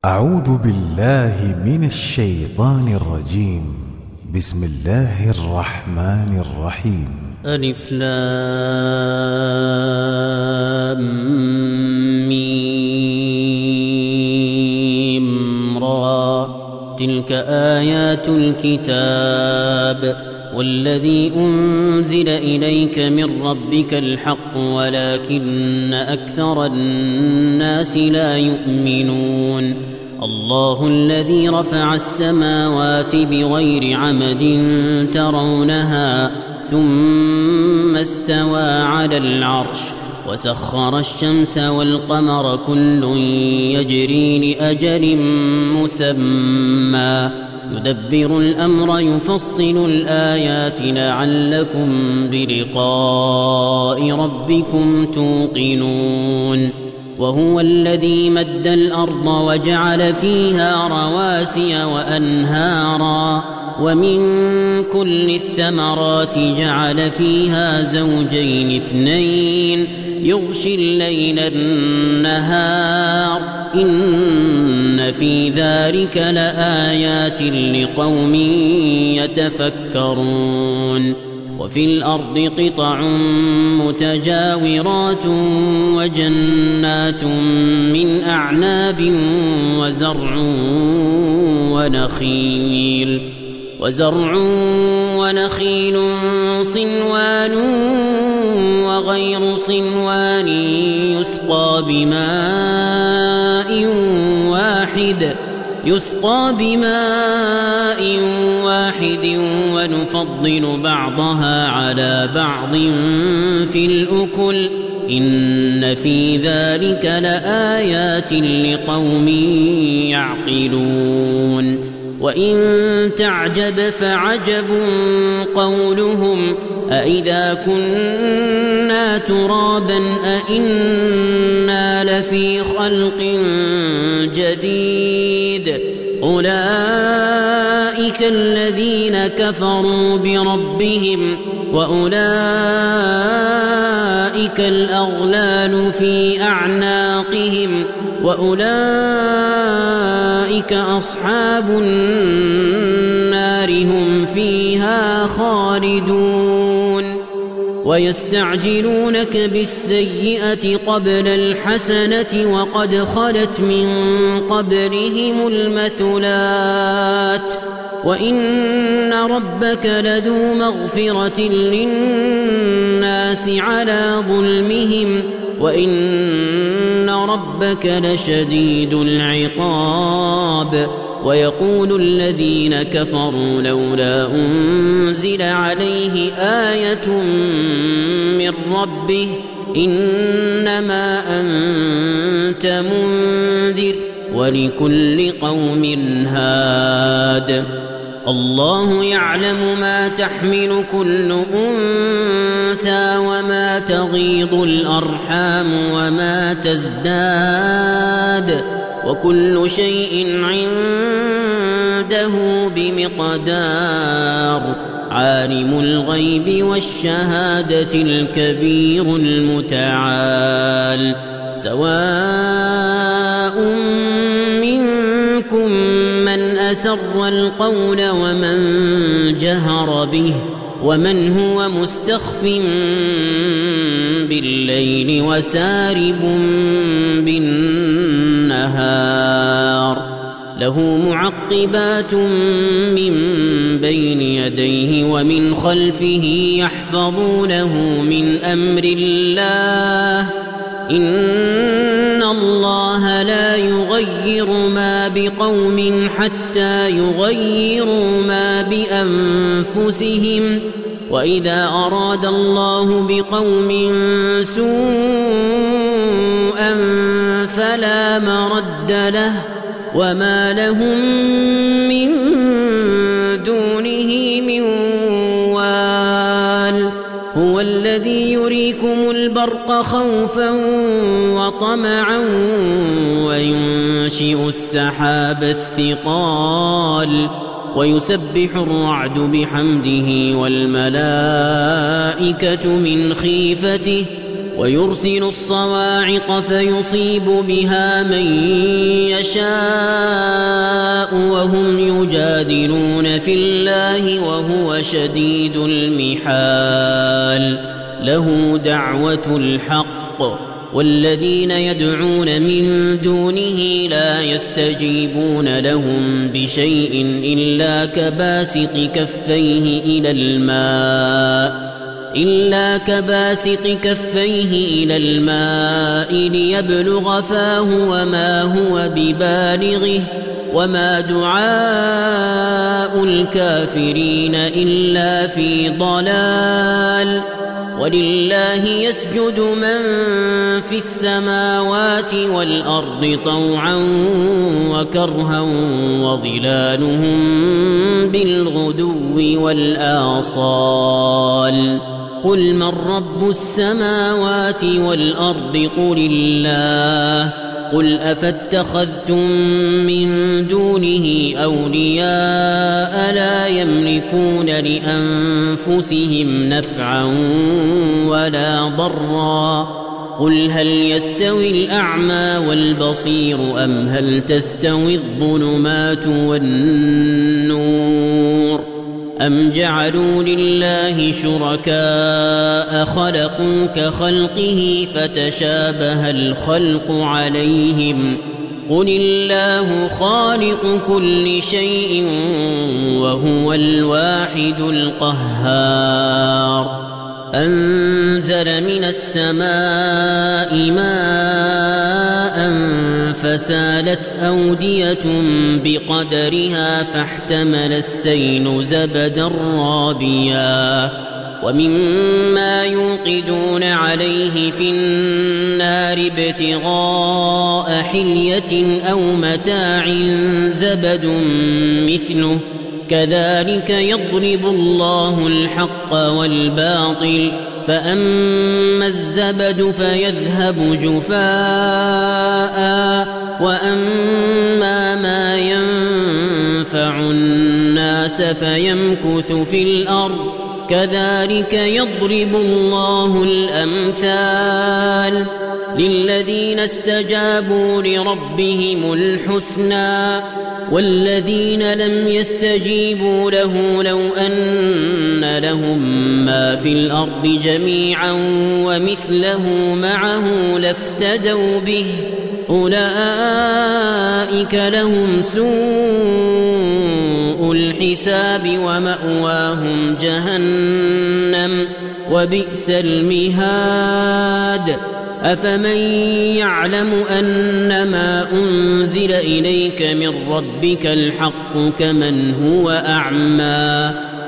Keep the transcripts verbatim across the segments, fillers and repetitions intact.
أعوذ بالله من الشيطان الرجيم. بسم الله الرحمن الرحيم. ألف لام ميم را. تلك آيات الكتاب والذي أنزل إليك من ربك الحق ولكن أكثر الناس لا يؤمنون. الله الذي رفع السماوات بغير عمد ترونها ثم استوى على العرش وسخر الشمس والقمر كل يجري لأجل مسمى يدبر الأمر يفصل الآيات لعلكم بلقاء ربكم توقنون. وهو الذي مد الأرض وجعل فيها رواسي وأنهارا ومن كل الثمرات جعل فيها زوجين اثنين يغشي الليل النهار إن في ذلك لآيات لقوم يتفكرون. وفي الأرض قطع متجاورات وجنات من أعناب وزرع ونخيل وزرع ونخيل صنوان وغير صنوان يسقى بماء واحد يسقى بماء واحد ونفضل بعضها على بعض في الأكل إن في ذلك لآيات لقوم يعقلون. وإن تعجب فعجب قولهم أإذا كنا ترابا أإنا لفي خلق جديد أولئك الذين كفروا بربهم وأولئك الأغلال في أعناقهم وأولئك أصحاب النار هم فيها خالدون. ويستعجلونك بالسيئة قبل الحسنة وقد خلت من قبلهم المثلات وإن ربك لذو مغفرة للناس على ظلمهم وإن ربك لشديد العقاب. ويقول الذين كفروا لولا أنزل عليه آية من ربه إنما أنت منذر ولكل قوم هاد. الله يعلم ما تحمل كل أنثى وما تغيض الأرحام وما تزداد وكل شيء عنده بمقدار. عالم الغيب والشهادة الكبير المتعال. سواء منكم من أسر القول ومن جهر به ومن هو مستخف بالليل وسارب بالنهار. له معقبات من بين يديه ومن خلفه يحفظونه من أمر الله إن الله لا يغير ما بقوم حتى يغيروا ما بأنفسهم وإذا أراد الله بقوم سوءا فلا مرد له وما لهم من دونه من وال. هو الذي يريكم البرق خوفا وطمعا وينشئ السحاب الثقال ويسبح الرعد بحمده والملائكة من خيفته ويرسل الصواعق فيصيب بها من يشاء وهم يجادلون في الله وهو شديد المحال له دعوة الحق والذين يدعون من دونه لا يستجيبون لهم بشيء إلا كباسط كفيه إلى الماء إلا كباسط كفيه إلى الماء ليبلغ فاه وما هو ببالغه وما دعاء الكافرين إلا في ضلال ولله يسجد من في السماوات والأرض طوعا وكرها وظلالهم بالغدو والآصال قل من رب السماوات والأرض قل الله قل أفاتخذتم من دونه أولياء لا يملكون لأنفسهم نفعا ولا ضرا قل هل يستوي الأعمى والبصير أم هل تستوي الظلمات والنور أم جعلوا لله شركاء خلقوا كخلقه فتشابه الخلق عليهم قل الله خالق كل شيء وهو الواحد القهار أنزل من السماء ماء فسالت أودية بقدرها فاحتمل السيل زبدا رابيا ومما يوقدون عليه في النار ابتغاء حلية أو متاع زبد مثله كذلك يضرب الله الحق والباطل فأما الزبد فيذهب جفاء وأما ما ينفع الناس فيمكث في الأرض كذلك يضرب الله الأمثال للذين استجابوا لربهم الحسنى والذين لم يستجيبوا له لو أن لهم ما في الأرض جميعا ومثله معه لافتدوا به أولئك لهم سوء الحساب ومأواهم جهنم وبئس المهاد أفمن يعلم أنما أنزل إليك من ربك الحق كمن هو أعمى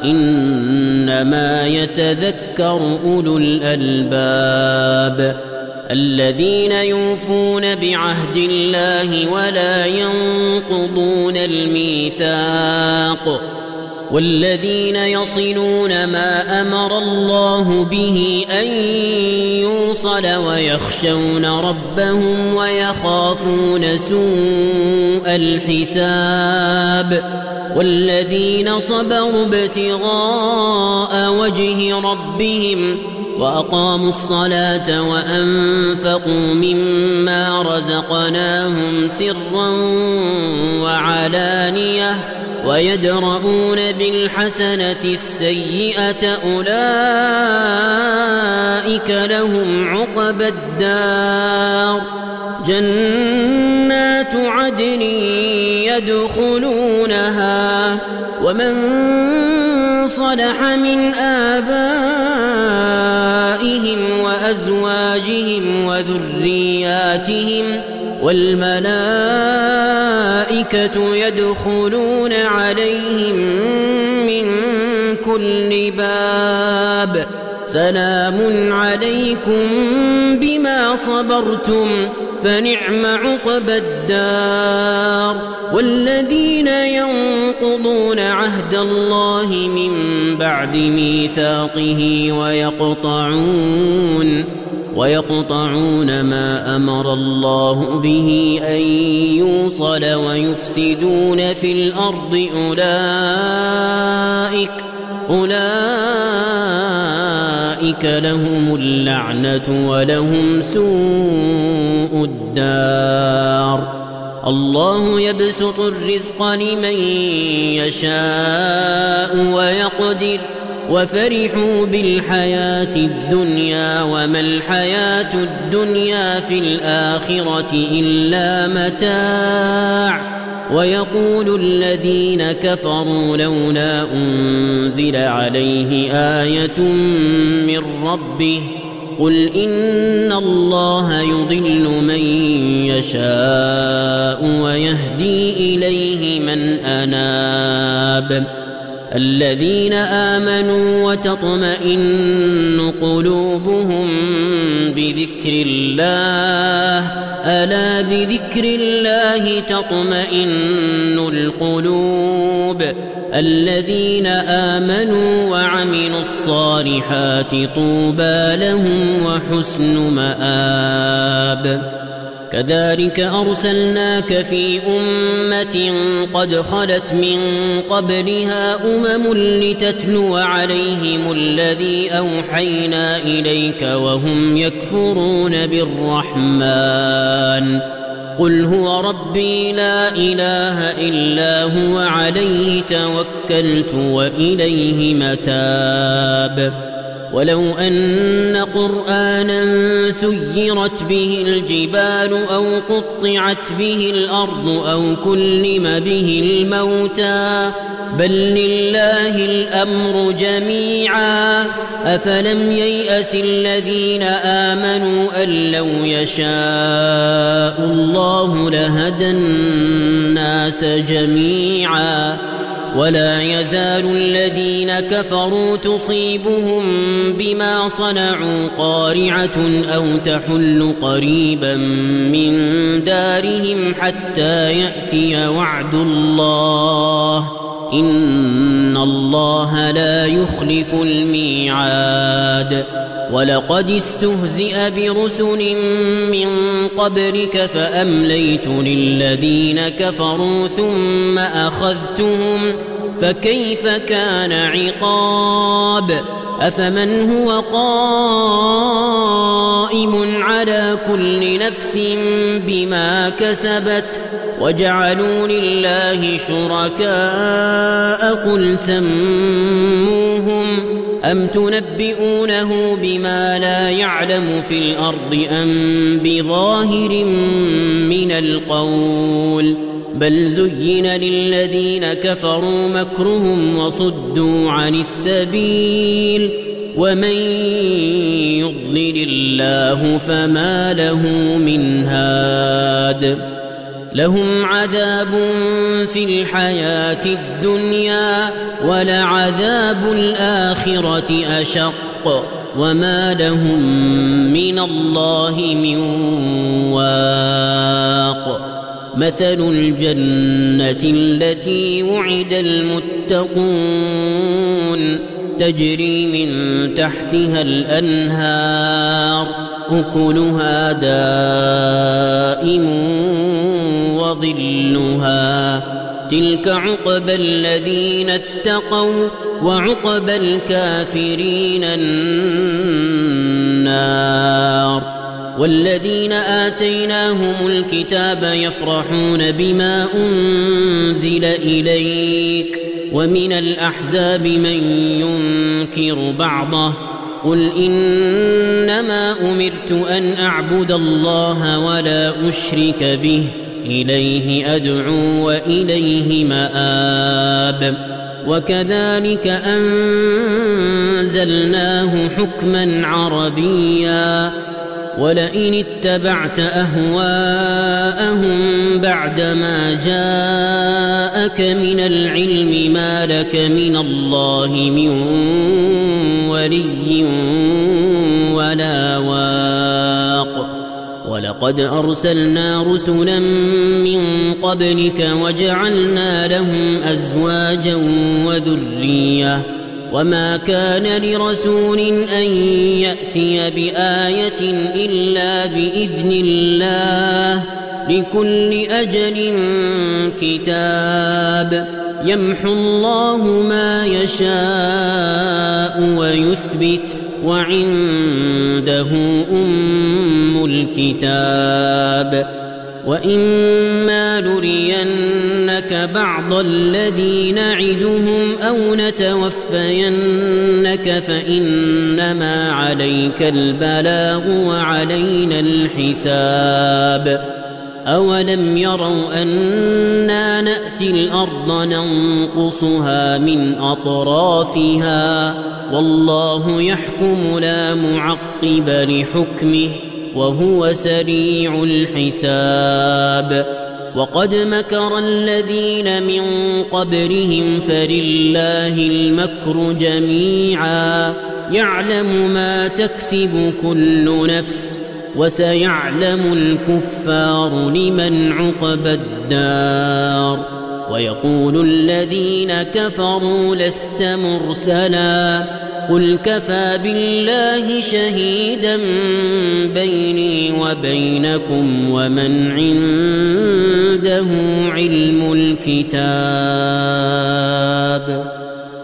إنما يتذكر أولو الألباب الذين يوفون بعهد الله ولا ينقضون الميثاق والذين يصلون ما أمر الله به أن يوصل ويخشون ربهم ويخافون سوء الحساب والذين صبروا ابتغاء وجه ربهم وأقاموا الصلاة وأنفقوا مما رزقناهم سرا وعلانية ويدرؤون بالحسنة السيئة أولئك لهم عقبى الدار جنات عدن يدخلونها ومن صلح من آبائهم وأزواجهم وذرياتهم والملائكة يدخلون عليهم من كل باب سلام عليكم بما صبرتم فنعم عقبى الدار والذين ينقضون عهد الله من بعد ميثاقه ويقطعون ويقطعون ما أمر الله به أن يوصل ويفسدون في الأرض أولئك أولئك فأولئك لهم اللعنة ولهم سوء الدار الله يبسط الرزق لمن يشاء ويقدر وفرحوا بالحياة الدنيا وما الحياة الدنيا في الآخرة إلا متاع ويقول الذين كفروا لولا أنزل عليه آية من ربه قل إن الله يضل من يشاء ويهدي إليه من أناب الذين آمنوا وتطمئن قلوبهم بذكر الله ألا بذكر الله تطمئن القلوب الذين آمنوا وعملوا الصالحات طوبى لهم وحسن مآب كذلك أرسلناك في أمة قد خلت من قبلها أمم لتتلو عليهم الذي أوحينا إليك وهم يكفرون بالرحمن قل هو ربي لا إله إلا هو عليه توكلت وإليه متاب ولو أن قرآنا سيرت به الجبال أو قطعت به الأرض أو كلم به الموتى بل لله الأمر جميعا أفلم ييأس الذين آمنوا أن لو يشاء الله لهدى الناس جميعا ولا يزال الذين كفروا تصيبهم بما صنعوا قارعة أو تحل قريبا من دارهم حتى يأتي وعد الله إن الله لا يخلف الميعاد ولقد استهزئ برسل من قبلك فأمليت للذين كفروا ثم أخذتهم فكيف كان عقاب أفمن هو قائم على كل نفس بما كسبت وجعلوا لله شركاء قل سموهم أم تنبئونه بما لا يعلم في الأرض أم بظاهر من القول بل زين للذين كفروا مكرهم وصدوا عن السبيل ومن يضلل الله فما له من هاد لهم عذاب في الحياة الدنيا ولعذاب الآخرة أشق وما لهم من الله من واق مثل الجنة التي وعد المتقون تجري من تحتها الأنهار أكلها دائم وظلها تلك عقبى الذين اتقوا وعقبى الكافرين النار والذين آتيناهم الكتاب يفرحون بما أنزل إليك ومن الأحزاب من ينكر بعضه قل إنما أمرت أن أعبد الله ولا أشرك به إليه أدعو وإليه مآب وكذلك أنزلناه حكما عربيا ولئن اتبعت أهواءهم بعدما جاءك من العلم ما لك من الله من ولي ولا واق ولقد أرسلنا رسلا من قبلك وجعلنا لهم أزواجا وذرية وما كان لرسول أن يأتي بآية إلا بإذن الله لكل أجل كتاب يمحو الله ما يشاء ويثبت وعنده أم الكتاب وإما نرينك بعض الذي نعدهم أو نتوفينك فإنما عليك البلاغ وعلينا الحساب أولم يروا أنا نأتي الأرض ننقصها من أطرافها والله يحكم لا معقب لحكمه وهو سريع الحساب وقد مكر الذين من قبلهم فلله المكر جميعا يعلم ما تكسب كل نفس وسيعلم الكفار لمن عقبى الدار ويقول الذين كفروا لست مرسلا قل كفى بالله شهيدا بيني وبينكم ومن عنده علم الكتاب